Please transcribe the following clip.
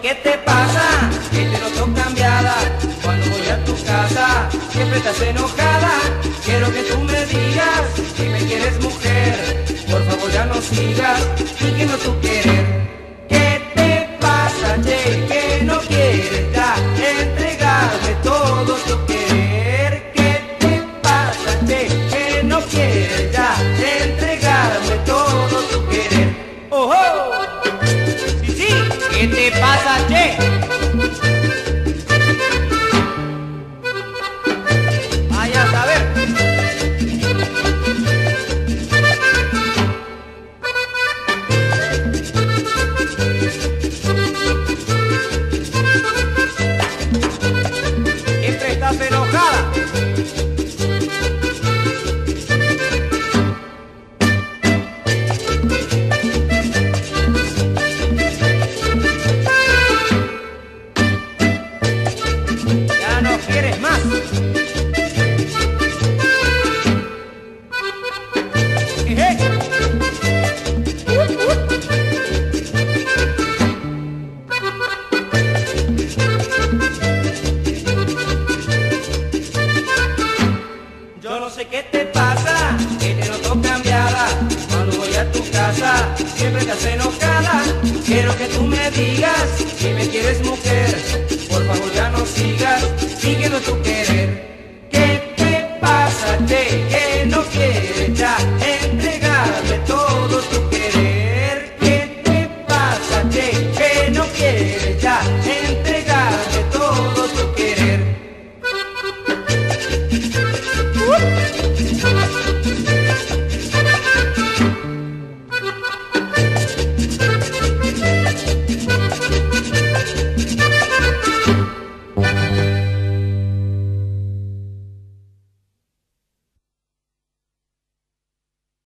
qué te pasa, que te noto cambiada. Cuando voy a tu casa, siempre estás enojada. Quiero que tú me digas si me quieres mujer. Por favor ya no sigas fingiendo tu querer. ¿Qué te pasa, che? Que no quieres ya entregarme todo tu querer. ¿Qué te pasa, che? Que no quieres ya entregarme todo tu querer. ¡Ojo! Sí, sí, ¿qué te pasa, che? Vaya a saber. Siempre estás enojada. Ya no quieres más. Yo no sé qué te pasa, que te noto cambiada. Cuando voy a tu casa, siempre estás enojada. Quiero que tú me digas si me quieres mujer.